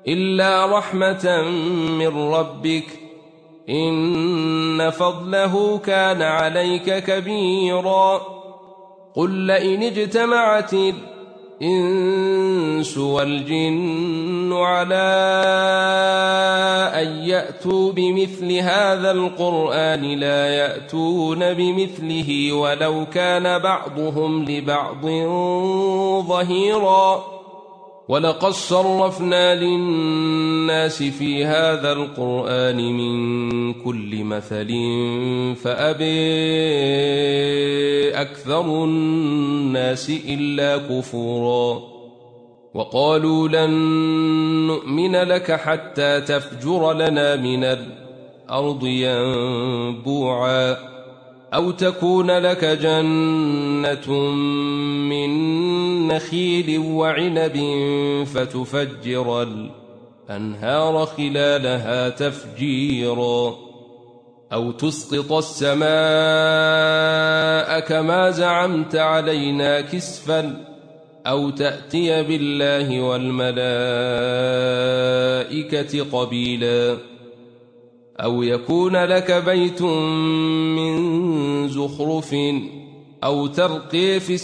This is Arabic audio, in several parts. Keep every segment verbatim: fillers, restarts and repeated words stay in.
إلا رحمة من ربك إن فضله كان عليك كبيرا. قل لئن اجتمعت الإنس والجن على أن يأتوا بمثل هذا القرآن لا يأتون بمثله ولو كان بعضهم لبعض ظهيرا. ولقد صرفنا للناس في هذا القرآن من كل مثل فأبى أكثر الناس إلا كفورا. وقالوا لن نؤمن لك حتى تفجر لنا من الأرض ينبوعا أو تكون لك جنة من نخيل وعنب فتفجر الأنهار خلالها تفجيرا أو تسقط السماء كما زعمت علينا كسفا أو تأتي بالله والملائكة قبيلا أو يكون لك بيت من زخرف أو ترقي في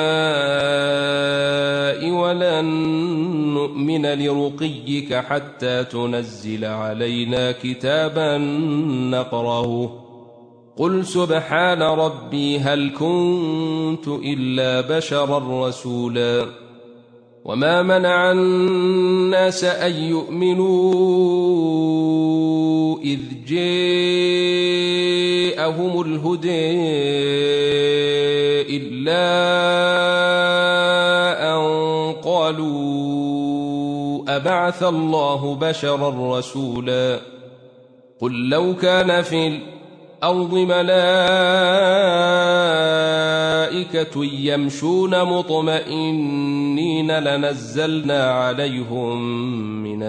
السماء ولن نؤمن لرقيك حتى تنزل علينا كتابا نقرأه. قل سبحان ربي هل كنت إلا بشرا رسولا. وما منع الناس أن يؤمنوا إذ جاءهم الهدى إلا أن قالوا أبعث الله بشرا رسولا. قل لو كان في الأرض ملائكة يمشون مطمئنين لنزلنا عليهم من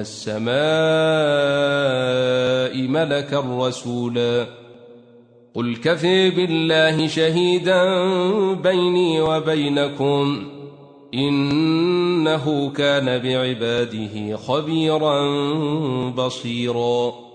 السماء ملكا رسولا. قل كفى بالله شهيدا بيني وبينكم إنه كان بعباده خبيرا بصيرا.